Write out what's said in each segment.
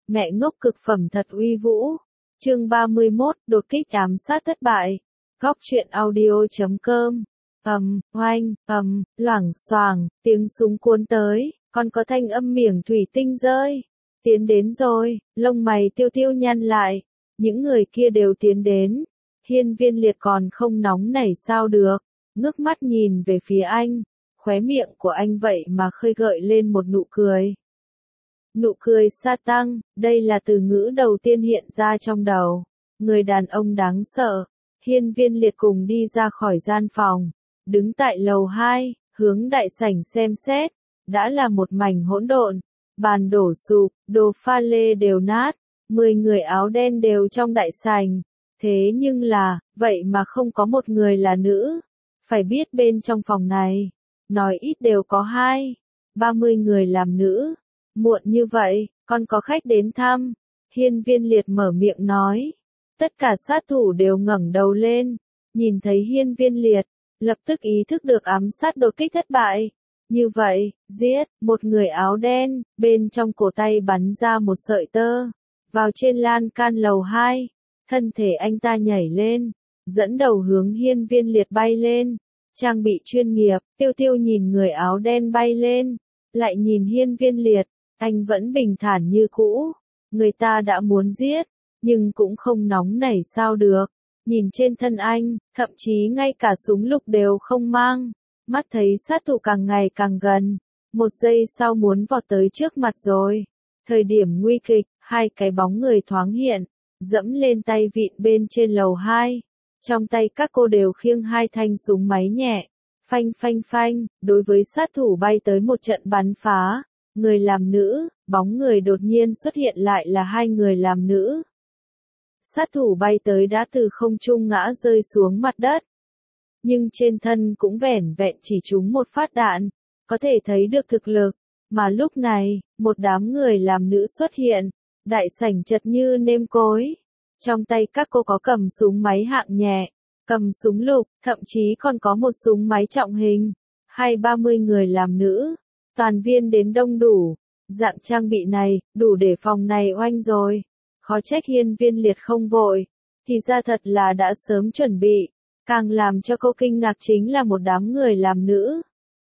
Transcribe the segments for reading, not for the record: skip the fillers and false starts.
Mẹ ngốc cực phẩm thật uy vũ. Chương 31, đột kích ám sát thất bại. Góc truyện audio.com. Oanh, loảng xoảng, tiếng súng cuốn tới, còn có thanh âm miệng thủy tinh rơi. Tiến đến rồi, lông mày Tiêu Tiêu nhăn lại. Những người kia đều tiến đến. Hiên Viên Liệt còn không nóng nảy sao được, ngước mắt nhìn về phía anh, khóe miệng của anh vậy mà khơi gợi lên một nụ cười. Nụ cười sa tăng, đây là từ ngữ đầu tiên hiện ra trong đầu. Người đàn ông đáng sợ. Hiên Viên Liệt cùng đi ra khỏi gian phòng, đứng tại lầu 2, hướng đại sảnh xem xét, đã là một mảnh hỗn độn, bàn đổ sụp, đồ pha lê đều nát, 10 người áo đen đều trong đại sảnh. Thế nhưng là, vậy mà không có một người là nữ. Phải biết bên trong phòng này, nói ít đều có 30 người làm nữ. Muộn như vậy, còn có khách đến thăm. Hiên Viên Liệt mở miệng nói. Tất cả sát thủ đều ngẩng đầu lên, nhìn thấy Hiên Viên Liệt, lập tức ý thức được ám sát đột kích thất bại. Như vậy, giết, một người áo đen, bên trong cổ tay bắn ra một sợi tơ, vào trên lan can lầu 2. Thân thể anh ta nhảy lên, dẫn đầu hướng Hiên Viên Liệt bay lên. Trang bị chuyên nghiệp, Tiêu Tiêu nhìn người áo đen bay lên, lại nhìn Hiên Viên Liệt, anh vẫn bình thản như cũ. Người ta đã muốn giết, nhưng cũng không nóng nảy sao được. Nhìn trên thân anh, thậm chí ngay cả súng lục đều không mang. Mắt thấy sát thủ càng ngày càng gần, một giây sau muốn vọt tới trước mặt rồi. Thời điểm nguy kịch, hai cái bóng người thoáng hiện, dẫm lên tay vịn bên trên lầu 2. Trong tay các cô đều khiêng hai thanh súng máy nhẹ. Phanh phanh phanh, đối với sát thủ bay tới một trận bắn phá. Người làm nữ, bóng người đột nhiên xuất hiện lại là hai người làm nữ. Sát thủ bay tới đã từ không trung ngã rơi xuống mặt đất. Nhưng trên thân cũng vẻn vẹn chỉ trúng một phát đạn, có thể thấy được thực lực. Mà lúc này, một đám người làm nữ xuất hiện, đại sảnh chật như nêm cối. Trong tay các cô có cầm súng máy hạng nhẹ, cầm súng lục, thậm chí còn có một súng máy trọng hình. 30 người làm nữ, toàn viên đến đông đủ. Dạng trang bị này, đủ để phòng này oanh rồi. Khó trách Hiên Viên Liệt không vội, thì ra thật là đã sớm chuẩn bị. Càng làm cho cô kinh ngạc chính là một đám người làm nữ.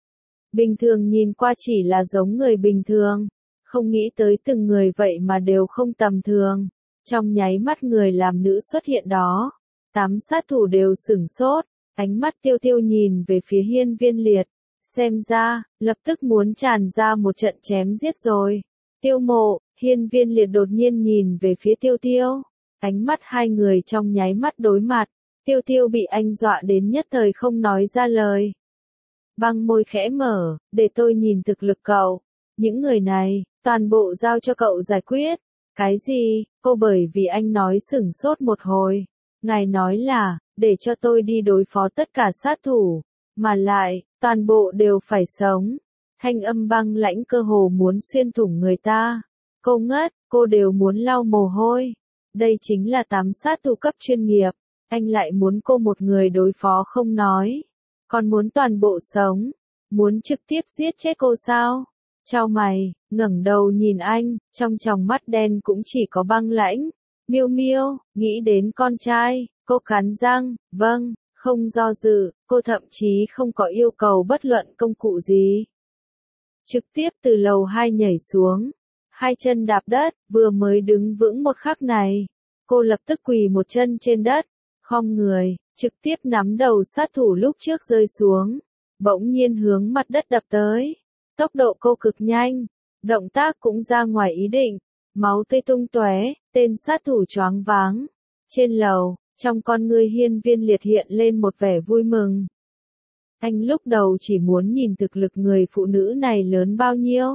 Bình thường nhìn qua chỉ là giống người bình thường, không nghĩ tới từng người vậy mà đều không tầm thường. Trong nháy mắt người làm nữ xuất hiện đó, 8 sát thủ đều sửng sốt, ánh mắt Tiêu Tiêu nhìn về phía Hiên Viên Liệt, xem ra, lập tức muốn tràn ra một trận chém giết rồi. Tiêu Mộ, Hiên Viên Liệt đột nhiên nhìn về phía Tiêu Tiêu, ánh mắt hai người trong nháy mắt đối mặt. Tiêu Tiêu bị anh dọa đến nhất thời không nói ra lời. Băng môi khẽ mở, để tôi nhìn thực lực cậu. Những người này, toàn bộ giao cho cậu giải quyết. Cái gì? Cô bởi vì anh nói sửng sốt một hồi. Ngài nói là, để cho tôi đi đối phó tất cả sát thủ. Mà lại, toàn bộ đều phải sống. Thanh âm băng lãnh cơ hồ muốn xuyên thủng người ta. Cô ngất, cô đều muốn lau mồ hôi. Đây chính là 8 sát thủ cấp chuyên nghiệp. Anh lại muốn cô một người đối phó không nói, còn muốn toàn bộ sống, muốn trực tiếp giết chết cô sao? Chau mày, ngẩng đầu nhìn anh, trong tròng mắt đen cũng chỉ có băng lãnh. Miêu Miêu, nghĩ đến con trai, cô cắn răng, vâng, không do dự, cô thậm chí không có yêu cầu bất luận công cụ gì. Trực tiếp từ lầu 2 nhảy xuống, hai chân đạp đất, vừa mới đứng vững một khắc này, cô lập tức quỳ một chân trên đất. Khom người, trực tiếp nắm đầu sát thủ lúc trước rơi xuống, bỗng nhiên hướng mặt đất đập tới. Tốc độ cô cực nhanh, động tác cũng ra ngoài ý định, máu tươi tung tóe, tên sát thủ choáng váng. Trên lầu, trong con ngươi Hiên Viên Liệt hiện lên một vẻ vui mừng. Anh lúc đầu chỉ muốn nhìn thực lực người phụ nữ này lớn bao nhiêu.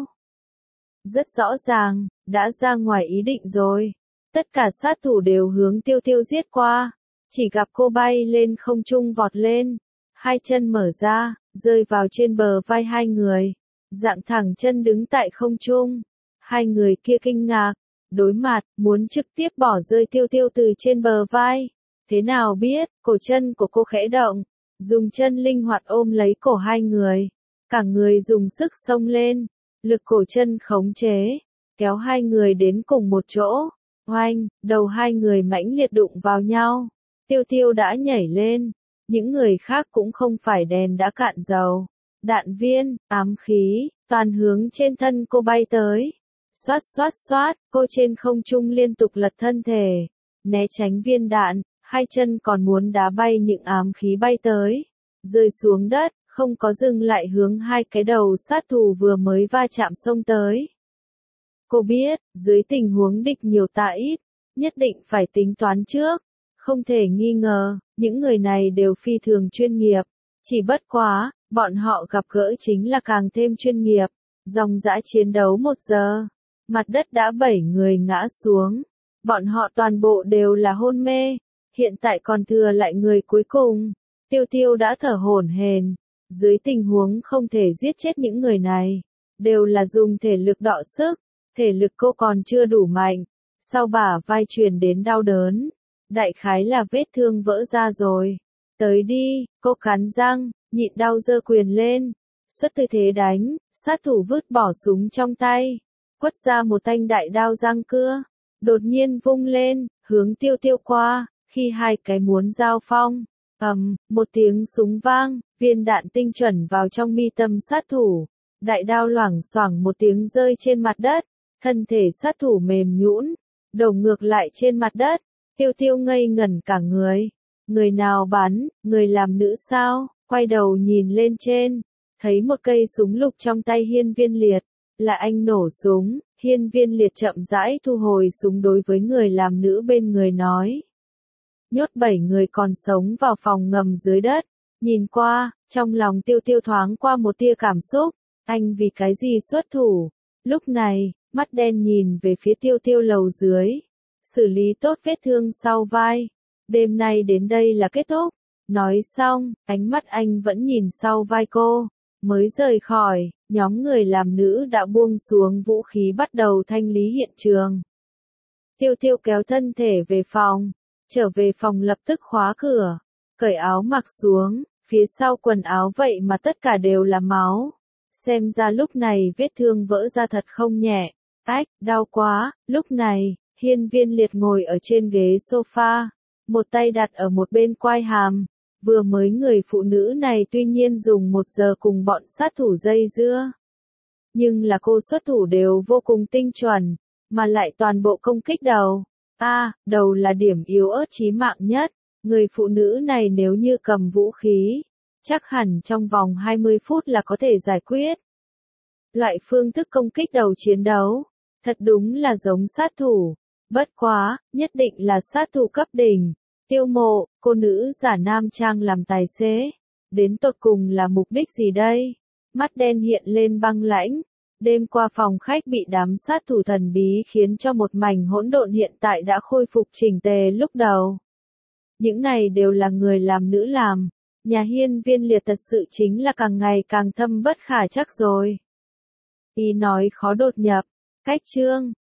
Rất rõ ràng, đã ra ngoài ý định rồi. Tất cả sát thủ đều hướng Tiêu Tiêu giết qua. Chỉ gặp cô bay lên không trung vọt lên, hai chân mở ra, rơi vào trên bờ vai hai người, dạng thẳng chân đứng tại không trung. Hai người kia kinh ngạc, đối mặt, muốn trực tiếp bỏ rơi Tiêu Tiêu từ trên bờ vai. Thế nào biết, cổ chân của cô khẽ động, dùng chân linh hoạt ôm lấy cổ hai người, cả người dùng sức xông lên, lực cổ chân khống chế, kéo hai người đến cùng một chỗ. Oanh, đầu hai người mãnh liệt đụng vào nhau. Tiêu Tiêu đã nhảy lên, những người khác cũng không phải đèn đã cạn dầu. Đạn viên, ám khí, toàn hướng trên thân cô bay tới. Xoát xoát xoát, cô trên không trung liên tục lật thân thể, né tránh viên đạn, hai chân còn muốn đá bay những ám khí bay tới. Rơi xuống đất, không có dừng lại hướng hai cái đầu sát thủ vừa mới va chạm xông tới. Cô biết, dưới tình huống địch nhiều ta ít, nhất định phải tính toán trước. Không thể nghi ngờ, những người này đều phi thường chuyên nghiệp. Chỉ bất quá, bọn họ gặp gỡ chính là càng thêm chuyên nghiệp. Dòng dã chiến đấu 1 giờ, mặt đất đã 7 người ngã xuống. Bọn họ toàn bộ đều là hôn mê. Hiện tại còn thừa lại người cuối cùng. Tiêu Tiêu đã thở hổn hển. Dưới tình huống không thể giết chết những người này, đều là dùng thể lực đọ sức. Thể lực cô còn chưa đủ mạnh. Sau bả vai truyền đến đau đớn. Đại khái là vết thương vỡ ra rồi. Tới đi, cô cắn răng, nhịn đau giơ quyền lên. Xuất tư thế đánh, sát thủ vứt bỏ súng trong tay. Quất ra một thanh đại đao răng cưa. Đột nhiên vung lên, hướng Tiêu Tiêu qua. Khi hai cái muốn giao phong, một tiếng súng vang, viên đạn tinh chuẩn vào trong mi tâm sát thủ. Đại đao loảng xoảng một tiếng rơi trên mặt đất. Thân thể sát thủ mềm nhũn, đổ ngược lại trên mặt đất. Tiêu Tiêu ngây ngẩn cả người. Người nào bắn, người làm nữ sao? Quay đầu nhìn lên trên, thấy một cây súng lục trong tay Hiên Viên Liệt. Là anh nổ súng. Hiên Viên Liệt chậm rãi thu hồi súng đối với người làm nữ bên người nói. Nhốt 7 người còn sống vào phòng ngầm dưới đất. Nhìn qua, trong lòng Tiêu Tiêu thoáng qua một tia cảm xúc. Anh vì cái gì xuất thủ? Lúc này, mắt đen nhìn về phía Tiêu Tiêu lầu dưới. Xử lý tốt vết thương sau vai. Đêm nay đến đây là kết thúc. Nói xong, ánh mắt anh vẫn nhìn sau vai cô. Mới rời khỏi, nhóm người làm nữ đã buông xuống vũ khí bắt đầu thanh lý hiện trường. Tiêu Tiêu kéo thân thể về phòng. Trở về phòng lập tức khóa cửa. Cởi áo mặc xuống, phía sau quần áo vậy mà tất cả đều là máu. Xem ra lúc này vết thương vỡ ra thật không nhẹ. Ách, đau quá. Lúc này, Hiên Viên Liệt ngồi ở trên ghế sofa. Một tay đặt ở một bên quai hàm. Vừa mới người phụ nữ này tuy nhiên dùng 1 giờ cùng bọn sát thủ dây dưa. Nhưng là cô xuất thủ đều vô cùng tinh chuẩn. Mà lại toàn bộ công kích đầu. Đầu là điểm yếu ớt chí mạng nhất. Người phụ nữ này nếu như cầm vũ khí, chắc hẳn trong vòng 20 phút là có thể giải quyết. Loại phương thức công kích đầu chiến đấu, thật đúng là giống sát thủ. Bất quá, nhất định là sát thủ cấp đỉnh. Tiêu Mộ, cô nữ giả nam trang làm tài xế. Đến tột cùng là mục đích gì đây? Mắt đen hiện lên băng lãnh. Đêm qua phòng khách bị đám sát thủ thần bí khiến cho một mảnh hỗn độn hiện tại đã khôi phục chỉnh tề lúc đầu. Những này đều là người làm nữ làm. Nhà Hiên Viên Liệt thật sự chính là càng ngày càng thâm bất khả trắc rồi. Ý nói khó đột nhập. Cách chương